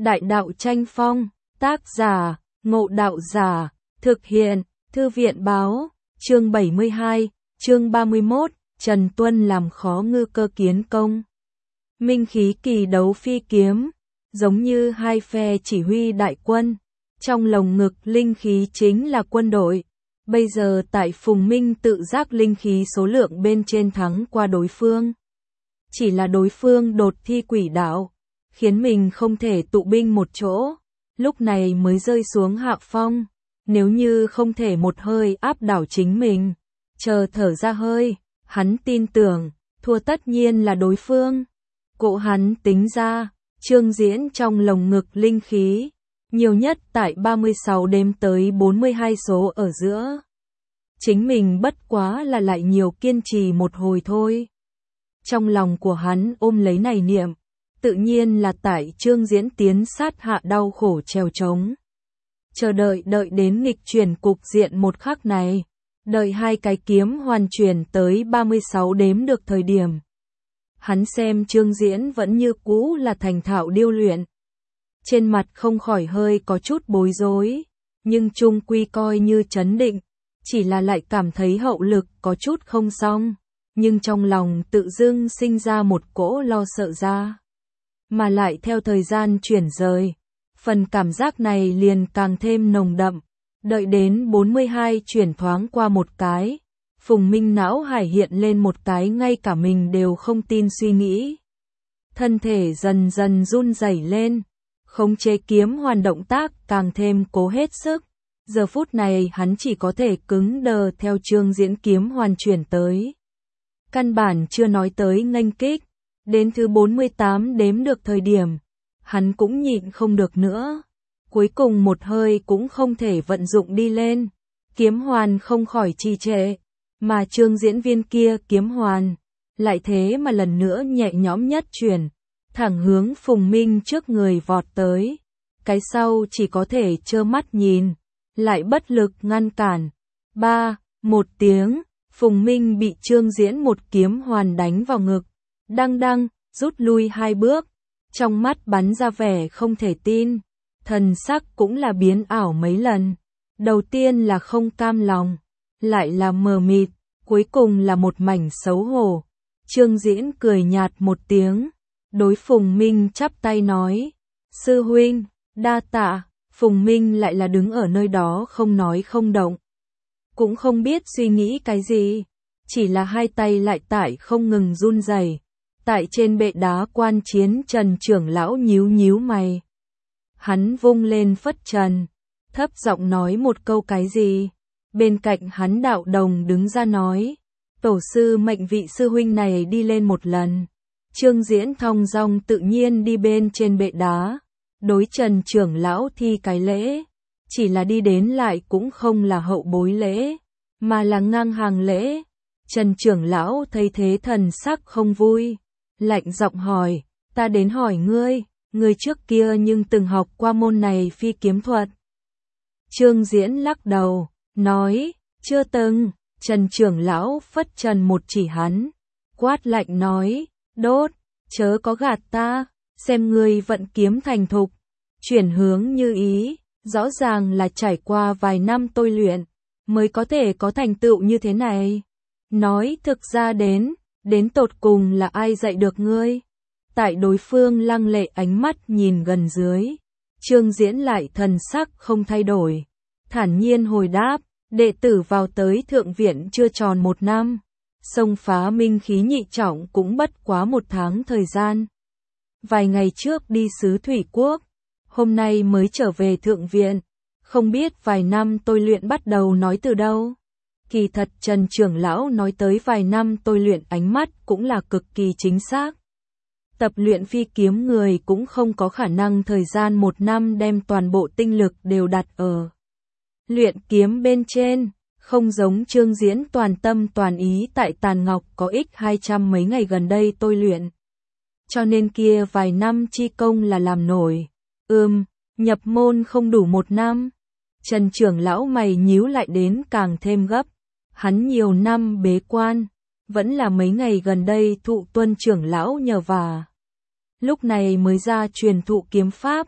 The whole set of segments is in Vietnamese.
Đại đạo tranh phong, tác giả, Ngộ Đạo Giả, thực hiện, Thư viện báo, chương 72, chương 31, Trần Tuân làm khó ngư cơ kiến công. Minh khí kỳ đấu phi kiếm, giống như hai phe chỉ huy đại quân, trong lồng ngực linh khí chính là quân đội. Bây giờ tại Phùng Minh tự giác linh khí số lượng bên trên thắng qua đối phương. Chỉ là đối phương đột thi quỷ đạo, khiến mình không thể tụ binh một chỗ, lúc này mới rơi xuống hạ phong. Nếu như không thể một hơi áp đảo chính mình, chờ thở ra hơi, hắn tin tưởng, thua tất nhiên là đối phương. Cỗ hắn tính ra, Trương Diễn trong lồng ngực linh khí, nhiều nhất tại 36 đếm tới 42 số ở giữa. Chính mình bất quá là lại nhiều kiên trì một hồi thôi. Trong lòng của hắn ôm lấy này niệm, tự nhiên là tại Trương Diễn tiến sát hạ đau khổ trèo trống. Chờ đợi đến nghịch chuyển cục diện một khắc này, đợi hai cái kiếm hoàn chuyển tới 36 đếm được thời điểm. Hắn xem Trương Diễn vẫn như cũ là thành thạo điêu luyện. Trên mặt không khỏi hơi có chút bối rối, nhưng chung quy coi như trấn định, chỉ là lại cảm thấy hậu lực có chút không xong, nhưng trong lòng tự dưng sinh ra một cỗ lo sợ ra. Mà lại theo thời gian chuyển rời, phần cảm giác này liền càng thêm nồng đậm, đợi đến 42 chuyển thoáng qua một cái. Phùng Minh não hải hiện lên một cái ngay cả mình đều không tin suy nghĩ. Thân thể dần dần run rẩy lên, khống chế kiếm hoàn động tác càng thêm cố hết sức. Giờ phút này hắn chỉ có thể cứng đờ theo Trương Diễn kiếm hoàn chuyển tới. Căn bản chưa nói tới nghênh kích, đến thứ 48 đếm được thời điểm, hắn cũng nhịn không được nữa. Cuối cùng một hơi cũng không thể vận dụng đi lên, kiếm hoàn không khỏi trì trệ. Mà Trương Diễn viên kia kiếm hoàn, lại thế mà lần nữa nhẹ nhõm nhất chuyển, thẳng hướng Phùng Minh trước người vọt tới. Cái sau chỉ có thể trơ mắt nhìn, lại bất lực ngăn cản. Một tiếng, Phùng Minh bị Trương Diễn một kiếm hoàn đánh vào ngực, đăng, rút lui 2 bước, trong mắt bắn ra vẻ không thể tin, thần sắc cũng là biến ảo mấy lần. Đầu tiên là không cam lòng, lại là mờ mịt, cuối cùng là một mảnh xấu hổ. Trương Diễn cười nhạt một tiếng, đối Phùng Minh chắp tay nói, sư huynh, đa tạ. Phùng Minh lại là đứng ở nơi đó không nói không động, cũng không biết suy nghĩ cái gì, chỉ là hai tay lại tại không ngừng run rẩy. Tại trên bệ đá quan chiến Trần trưởng lão nhíu mày. Hắn vung lên phất trần, thấp giọng nói một câu cái gì. Bên cạnh hắn đạo đồng đứng ra nói, tổ sư mệnh vị sư huynh này đi lên một lần. Trương Diễn thong dong tự nhiên đi bên trên bệ đá, đối Trần trưởng lão thi cái lễ, chỉ là đi đến lại cũng không là hậu bối lễ, mà là ngang hàng lễ. Trần trưởng lão thấy thế thần sắc không vui, lạnh giọng hỏi, ta đến hỏi ngươi trước kia nhưng từng học qua môn này phi kiếm thuật? Trương Diễn lắc đầu, nói, chưa từng. Trần trưởng lão phất trần một chỉ hắn, quát lạnh nói, đốt, chớ có gạt ta, xem ngươi vận kiếm thành thục, chuyển hướng như ý, rõ ràng là trải qua vài năm tôi luyện, mới có thể có thành tựu như thế này. Nói thực ra đến tột cùng là ai dạy được ngươi? Tại đối phương lăng lệ ánh mắt nhìn gần dưới, Trương Diễn lại thần sắc không thay đổi, thản nhiên hồi đáp, đệ tử vào tới thượng viện chưa tròn 1 năm, xông phá minh khí nhị trọng cũng bất quá 1 tháng thời gian. Vài ngày trước đi xứ Thủy Quốc, hôm nay mới trở về thượng viện, không biết vài năm tôi luyện bắt đầu nói từ đâu. Kỳ thật Trần trưởng lão nói tới vài năm tôi luyện ánh mắt cũng là cực kỳ chính xác. Tập luyện phi kiếm người cũng không có khả năng thời gian 1 năm đem toàn bộ tinh lực đều đặt ở luyện kiếm bên trên, không giống Trương Diễn toàn tâm toàn ý tại Tàn Ngọc có ích 200 mấy ngày gần đây tôi luyện. Cho nên kia vài năm chi công là làm nổi. Nhập môn không đủ 1 năm. Trần trưởng lão mày nhíu lại đến càng thêm gấp. Hắn nhiều năm bế quan, vẫn là mấy ngày gần đây thụ Tuân trưởng lão nhờ vả. Lúc này mới ra truyền thụ kiếm pháp,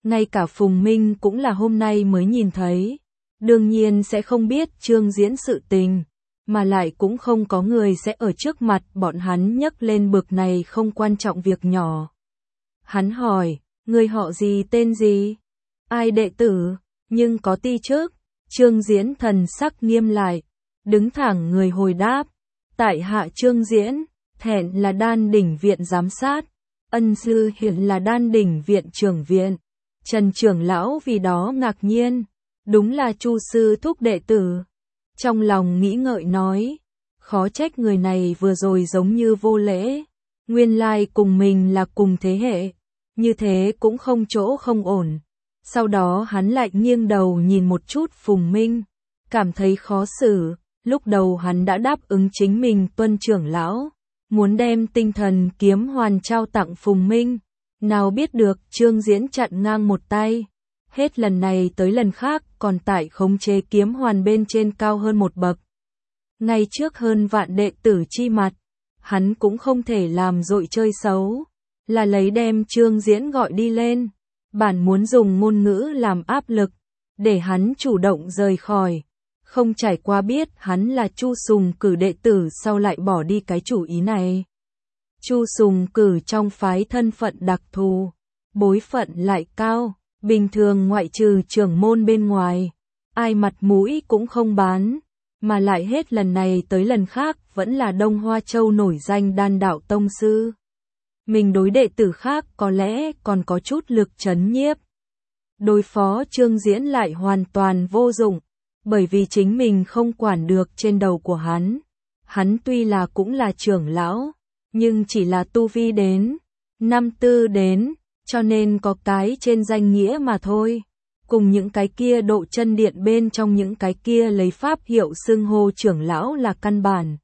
ngay cả Phùng Minh cũng là hôm nay mới nhìn thấy. Đương nhiên sẽ không biết Trương Diễn sự tình, mà lại cũng không có người sẽ ở trước mặt bọn hắn nhắc lên bực này không quan trọng việc nhỏ. Hắn hỏi, người họ gì tên gì? Ai đệ tử? Nhưng có ti trước. Trương Diễn thần sắc nghiêm lại, đứng thẳng người hồi đáp. Tại hạ Trương Diễn, Thẹn là Đan Đỉnh viện giám sát, Ân sư hiện là Đan Đỉnh viện trưởng viện. Trần trưởng lão vì đó ngạc nhiên, đúng là Chu sư thúc đệ tử. Trong lòng nghĩ ngợi nói, khó trách người này vừa rồi giống như vô lễ, nguyên lai cùng mình là cùng thế hệ, như thế cũng không chỗ không ổn. Sau đó hắn lại nghiêng đầu nhìn một chút Phùng Minh, cảm thấy khó xử, lúc đầu hắn đã đáp ứng chính mình tuân trưởng lão, muốn đem tinh thần kiếm hoàn trao tặng Phùng Minh, nào biết được Trương Diễn chặn ngang một tay. Hết lần này tới lần khác còn tại khống chế kiếm hoàn bên trên cao hơn một bậc. Ngay trước hơn vạn đệ tử chi mặt, hắn cũng không thể làm dội chơi xấu, là lấy đem Trương Diễn gọi đi lên, bản muốn dùng ngôn ngữ làm áp lực, để hắn chủ động rời khỏi. Không trải qua biết hắn là Chu Sùng Cử đệ tử sau lại bỏ đi cái chủ ý này. Chu Sùng Cử trong phái thân phận đặc thù, bối phận lại cao. Bình thường ngoại trừ trưởng môn bên ngoài, ai mặt mũi cũng không bán, mà lại hết lần này tới lần khác vẫn là Đông Hoa Châu nổi danh đan đạo tông sư. Mình đối đệ tử khác có lẽ còn có chút lực trấn nhiếp. Đối phó Trương Diễn lại hoàn toàn vô dụng, bởi vì chính mình không quản được trên đầu của hắn. Hắn tuy là cũng là trưởng lão, nhưng chỉ là tu vi đến, năm tư đến, cho nên có cái trên danh nghĩa mà thôi. Cùng những cái kia độ chân điện bên trong những cái kia lấy pháp hiệu xưng hô trưởng lão là căn bản,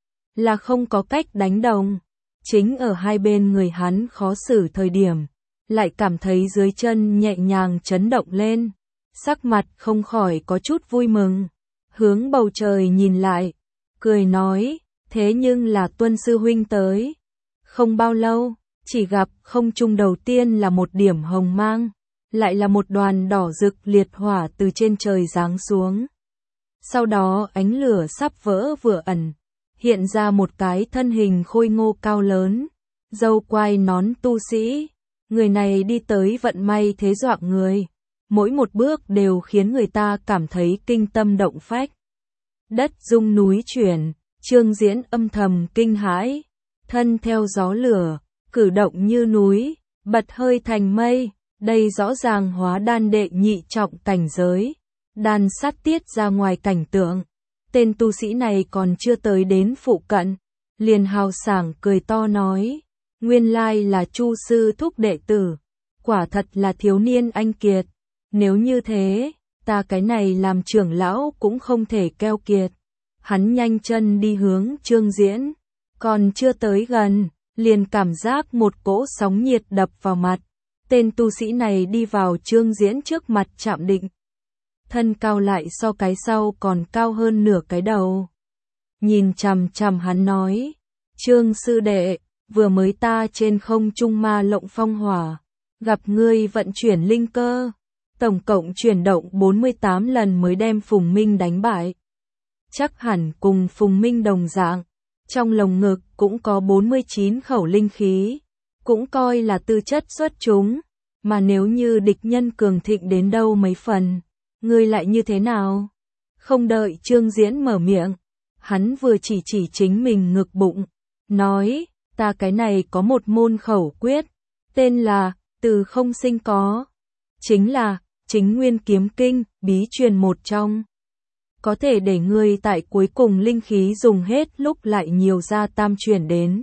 là không có cách đánh đồng. Chính ở hai bên người hắn khó xử thời điểm, lại cảm thấy dưới chân nhẹ nhàng chấn động lên, sắc mặt không khỏi có chút vui mừng, hướng bầu trời nhìn lại, cười nói, thế nhưng là Tuân sư huynh tới. Không bao lâu, chỉ gặp không trung đầu tiên là một điểm hồng mang, lại là một đoàn đỏ rực liệt hỏa từ trên trời giáng xuống. Sau đó ánh lửa sắp vỡ vừa ẩn, hiện ra một cái thân hình khôi ngô cao lớn, râu quai nón tu sĩ. Người này đi tới vận may thế dọa người, mỗi một bước đều khiến người ta cảm thấy kinh tâm động phách. Đất rung núi chuyển, Trương Diễn âm thầm kinh hãi, thân theo gió lửa, cử động như núi, bật hơi thành mây, đây rõ ràng hóa đan đệ nhị trọng cảnh giới, đan sát tiết ra ngoài cảnh tượng. Tên tu sĩ này còn chưa tới đến phụ cận, liền hào sảng cười to nói, nguyên lai là Chu sư thúc đệ tử, quả thật là thiếu niên anh kiệt, nếu như thế, ta cái này làm trưởng lão cũng không thể keo kiệt. Hắn nhanh chân đi hướng Trương Diễn, còn chưa tới gần, liền cảm giác một cỗ sóng nhiệt đập vào mặt. Tên tu sĩ này đi vào Trương Diễn trước mặt chạm định, thân cao lại so cái sau còn cao hơn nửa cái đầu. Nhìn chằm chằm hắn nói, Trương sư đệ, vừa mới ta trên không trung ma lộng phong hỏa, gặp ngươi vận chuyển linh cơ, tổng cộng chuyển động 48 lần mới đem Phùng Minh đánh bại. Chắc hẳn cùng Phùng Minh đồng dạng, trong lồng ngực cũng có 49 khẩu linh khí, cũng coi là tư chất xuất chúng, mà nếu như địch nhân cường thịnh đến đâu mấy phần, ngươi lại như thế nào? Không đợi Trương Diễn mở miệng, hắn vừa chỉ chính mình ngực bụng, nói, ta cái này có một môn khẩu quyết, tên là từ không sinh có, chính là chính nguyên kiếm kinh, bí truyền một trong. Có thể để ngươi tại cuối cùng linh khí dùng hết lúc lại nhiều ra tam chuyển đến.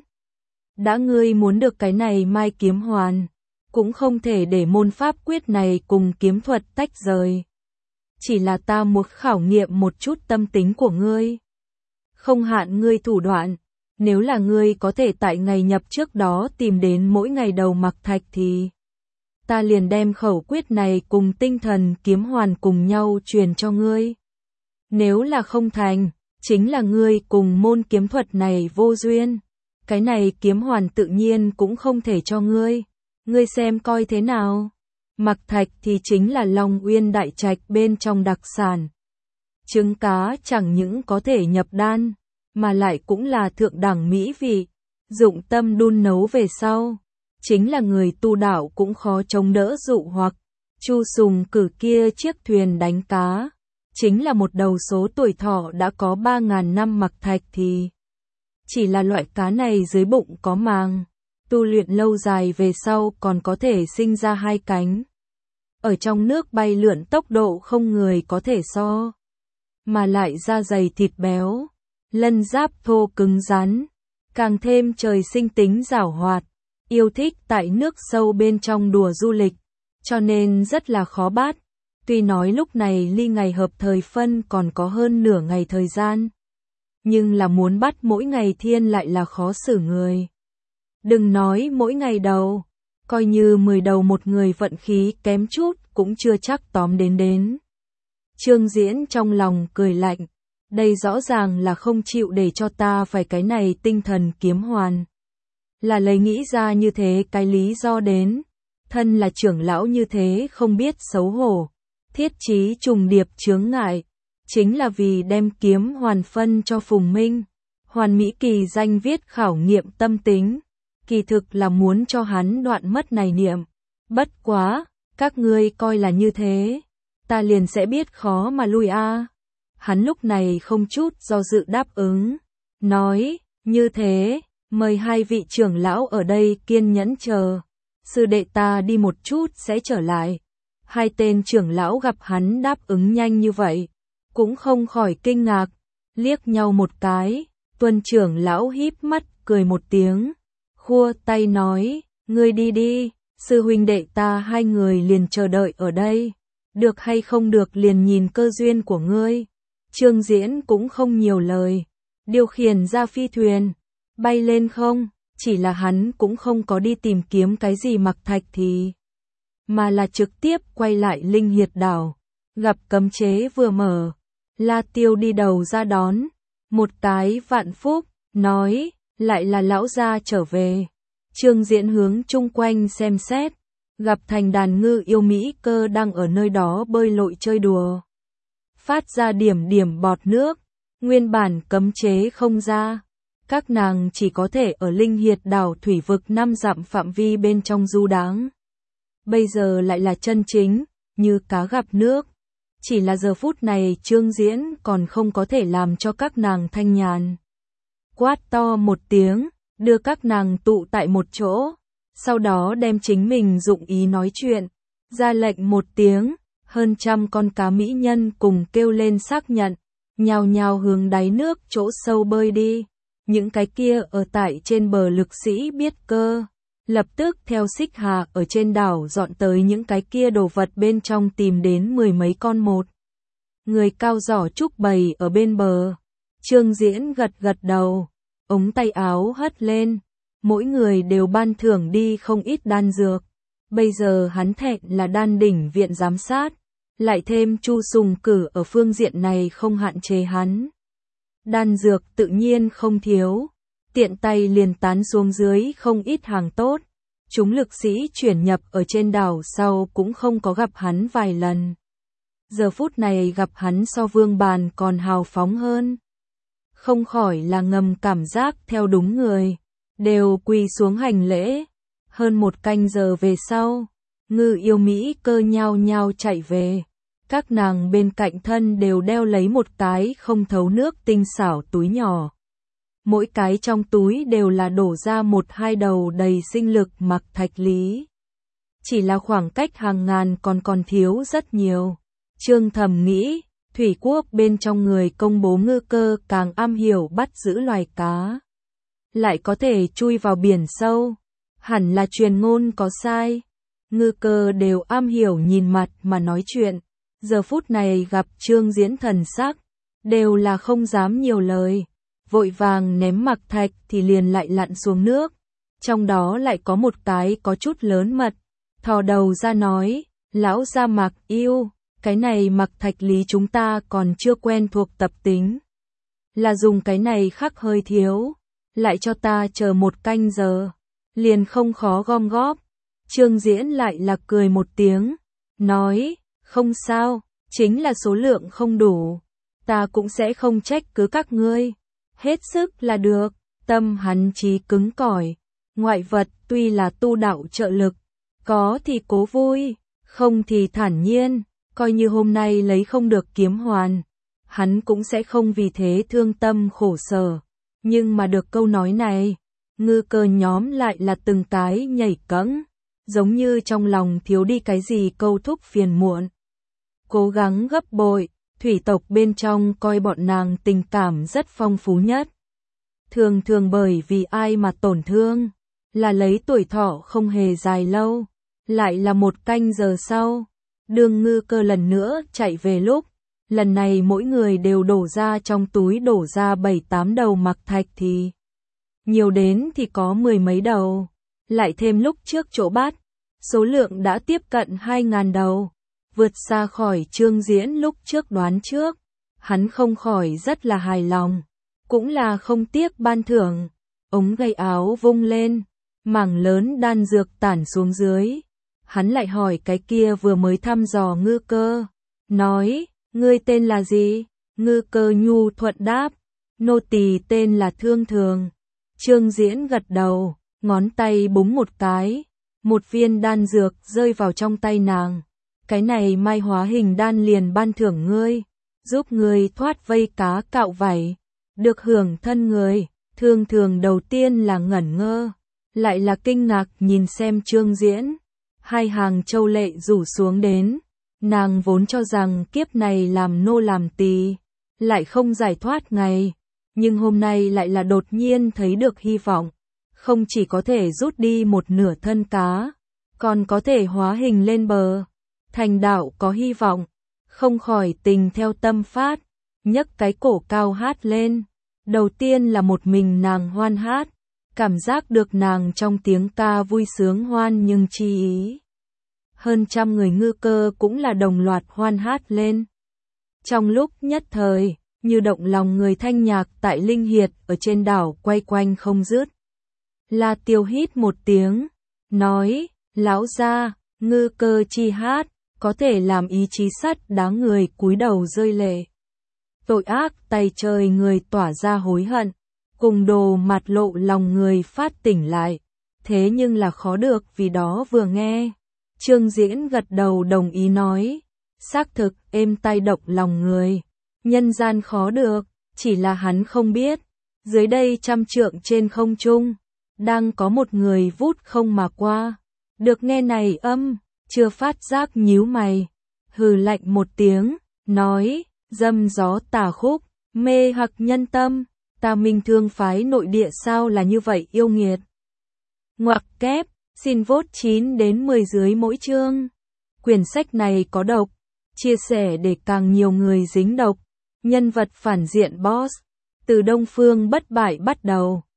Đã ngươi muốn được cái này mai kiếm hoàn, cũng không thể để môn pháp quyết này cùng kiếm thuật tách rời. Chỉ là ta muốn khảo nghiệm một chút tâm tính của ngươi. Không hạn ngươi thủ đoạn, nếu là ngươi có thể tại ngày nhập trước đó tìm đến mỗi ngày đầu mặc thạch thì ta liền đem khẩu quyết này cùng tinh thần kiếm hoàn cùng nhau truyền cho ngươi. Nếu là không thành, chính là ngươi cùng môn kiếm thuật này vô duyên. Cái này kiếm hoàn tự nhiên cũng không thể cho ngươi. Ngươi xem coi thế nào. Mặc thạch thì chính là Long Uyên Đại Trạch bên trong đặc sản. Trứng cá chẳng những có thể nhập đan, mà lại cũng là thượng đẳng mỹ vị, dụng tâm đun nấu về sau. Chính là người tu đạo cũng khó chống đỡ dụ hoặc. Chu Sùng cử kia chiếc thuyền đánh cá, chính là một đầu số tuổi thọ đã có 3.000 năm mặc thạch thì. Chỉ là loại cá này dưới bụng có màng, tu luyện lâu dài về sau còn có thể sinh ra 2 cánh. Ở trong nước bay lượn tốc độ không người có thể so. Mà lại da dày thịt béo, lân giáp thô cứng rắn, càng thêm trời sinh tính giảo hoạt, yêu thích tại nước sâu bên trong đùa du lịch, cho nên rất là khó bắt. Tuy nói lúc này ly ngày hợp thời phân còn có hơn nửa ngày thời gian, nhưng là muốn bắt mỗi ngày thiên lại là khó xử người. Đừng nói mỗi ngày đầu, coi như 10 đầu một người vận khí kém chút cũng chưa chắc tóm đến. Trương Diễn trong lòng cười lạnh, đây rõ ràng là không chịu để cho ta phải cái này tinh thần kiếm hoàn. Là lấy nghĩ ra như thế cái lý do đến, thân là trưởng lão như thế không biết xấu hổ, thiết chí trùng điệp chướng ngại, chính là vì đem kiếm hoàn phân cho Phùng Minh, hoàn mỹ kỳ danh viết khảo nghiệm tâm tính, kỳ thực là muốn cho hắn đoạn mất này niệm. Bất quá, các ngươi coi là như thế, ta liền sẽ biết khó mà lui a. Hắn lúc này không chút do dự đáp ứng, nói, như thế, mời 2 vị trưởng lão ở đây kiên nhẫn chờ, sư đệ ta đi một chút sẽ trở lại. 2 tên trưởng lão gặp hắn đáp ứng nhanh như vậy, cũng không khỏi kinh ngạc, liếc nhau một cái, Tuân trưởng lão híp mắt cười một tiếng, khua tay nói, ngươi đi đi, sư huynh đệ ta 2 người liền chờ đợi ở đây, được hay không được liền nhìn cơ duyên của ngươi. Trương Diễn cũng không nhiều lời, điều khiển ra phi thuyền, bay lên không, chỉ là hắn cũng không có đi tìm kiếm cái gì mặc thạch thì, mà là trực tiếp quay lại Linh Hiệt đảo, gặp cấm chế vừa mở, La Tiêu đi đầu ra đón, một cái vạn phúc, nói, lại là lão gia trở về. Trương Diễn hướng chung quanh xem xét, gặp thành đàn ngư yêu Mỹ cơ đang ở nơi đó bơi lội chơi đùa, phát ra điểm điểm bọt nước, nguyên bản cấm chế không ra, các nàng chỉ có thể ở Linh Hiệt đảo thủy vực 5 dặm phạm vi bên trong du đãng. Bây giờ lại là chân chính, như cá gặp nước, chỉ là giờ phút này Trương Diễn còn không có thể làm cho các nàng thanh nhàn. Quát to một tiếng, đưa các nàng tụ tại một chỗ, sau đó đem chính mình dụng ý nói chuyện, ra lệnh một tiếng, hơn 100 con cá mỹ nhân cùng kêu lên xác nhận, nhào nhào hướng đáy nước chỗ sâu bơi đi. Những cái kia ở tại trên bờ lực sĩ biết cơ, lập tức theo xích hà ở trên đảo dọn tới những cái kia đồ vật bên trong tìm đến 10 mấy con một. Người cao giỏ trúc bầy ở bên bờ. Trương Diễn gật gật đầu, ống tay áo hất lên, mỗi người đều ban thưởng đi không ít đan dược. Bây giờ hắn thẹn là đan đỉnh viện giám sát, lại thêm Chu Sùng cử ở phương diện này không hạn chế hắn. Đan dược tự nhiên không thiếu, tiện tay liền tán xuống dưới không ít hàng tốt. Chúng lực sĩ chuyển nhập ở trên đảo sau cũng không có gặp hắn vài lần. Giờ phút này gặp hắn so Vương Bàn còn hào phóng hơn. Không khỏi là ngầm cảm giác theo đúng người, đều quỳ xuống hành lễ. Hơn 1 canh giờ về sau, ngư yêu Mỹ cơ nhao nhao chạy về. Các nàng bên cạnh thân đều đeo lấy một cái không thấu nước tinh xảo túi nhỏ. Mỗi cái trong túi đều là đổ ra 1-2 đầu đầy sinh lực mặc thạch lý. Chỉ là khoảng cách hàng ngàn còn thiếu rất nhiều. Trương thầm nghĩ, thủy quốc bên trong người công bố ngư cơ càng am hiểu bắt giữ loài cá. Lại có thể chui vào biển sâu. Hẳn là truyền ngôn có sai. Ngư cơ đều am hiểu nhìn mặt mà nói chuyện. Giờ phút này gặp Trương Diễn thần sắc, đều là không dám nhiều lời, vội vàng ném mặc thạch thì liền lại lặn xuống nước. Trong đó lại có một cái có chút lớn mật, thò đầu ra nói, lão gia Mặc yêu, cái này mặc thạch lý chúng ta còn chưa quen thuộc tập tính. Là dùng cái này khắc hơi thiếu, lại cho ta chờ 1 canh giờ, liền không khó gom góp. Trương Diễn lại là cười một tiếng, nói, không sao, chính là số lượng không đủ, ta cũng sẽ không trách cứ các ngươi, hết sức là được. Tâm hắn chí cứng cỏi, ngoại vật tuy là tu đạo trợ lực, có thì cố vui, không thì thản nhiên, coi như hôm nay lấy không được kiếm hoàn, hắn cũng sẽ không vì thế thương tâm khổ sở. Nhưng mà được câu nói này, ngư cơ nhóm lại là từng cái nhảy cẫng, giống như trong lòng thiếu đi cái gì câu thúc phiền muộn. Cố gắng gấp bội, thủy tộc bên trong coi bọn nàng tình cảm rất phong phú nhất. Thường thường bởi vì ai mà tổn thương, là lấy tuổi thọ không hề dài lâu, lại là 1 canh giờ sau. Đường ngư cơ lần nữa chạy về lúc, lần này mỗi người đều đổ ra trong túi đổ ra 7-8 đầu mặc thạch thì. Nhiều đến thì có 10 mấy đầu, lại thêm lúc trước chỗ bát, số lượng đã tiếp cận 2.000 đầu, vượt xa khỏi Trương Diễn lúc trước đoán trước, hắn không khỏi rất là hài lòng. Cũng là không tiếc ban thưởng, ống gầy áo vung lên, mảng lớn đan dược tản xuống dưới. Hắn lại hỏi cái kia vừa mới thăm dò ngư cơ, nói, ngươi tên là gì? Ngư cơ nhu thuận đáp, nô tỳ tên là Thương Thường. Trương Diễn gật đầu, ngón tay búng một cái, một viên đan dược rơi vào trong tay nàng. Cái này mai hóa hình đan liền ban thưởng ngươi, giúp ngươi thoát vây cá cạo vảy. Được hưởng thân người, Thương Thường đầu tiên là ngẩn ngơ, lại là kinh ngạc nhìn xem Trương Diễn. 2 hàng châu lệ rủ xuống đến, nàng vốn cho rằng kiếp này làm nô làm tỳ, lại không giải thoát ngày, nhưng hôm nay lại là đột nhiên thấy được hy vọng, không chỉ có thể rút đi 1/2 thân cá, còn có thể hóa hình lên bờ, thành đạo có hy vọng, không khỏi tình theo tâm phát. Nhấc cái cổ cao hát lên, đầu tiên là một mình nàng hoan hát, cảm giác được nàng trong tiếng ca vui sướng hoan nhưng chi ý. Hơn 100 người ngư cơ cũng là đồng loạt hoan hát lên. Trong lúc nhất thời, như động lòng người thanh nhạc tại Linh Hiệt ở trên đảo quay quanh không dứt. La Tiêu hít một tiếng, nói, lão gia, ngư cơ chi hát, có thể làm ý chí sắt đá người cúi đầu rơi lệ. Tội ác tay trời người tỏa ra hối hận, cùng đồ mặt lộ lòng người phát tỉnh lại, thế nhưng là khó được vì đó vừa nghe. Trương Diễn gật đầu đồng ý nói, xác thực êm tai động lòng người, nhân gian khó được, chỉ là hắn không biết, dưới đây 100 trượng trên không trung, đang có một người vút không mà qua, được nghe này âm, chưa phát giác nhíu mày, hừ lạnh một tiếng, nói, dâm gió tà khúc, mê hoặc nhân tâm, ta Minh Thương phái nội địa sao là như vậy yêu nghiệt. Ngoặc kép, xin vote 9 đến 10 dưới mỗi chương. Quyển sách này có độc, chia sẻ để càng nhiều người dính độc. Nhân vật phản diện boss, từ Đông Phương bất bại bắt đầu.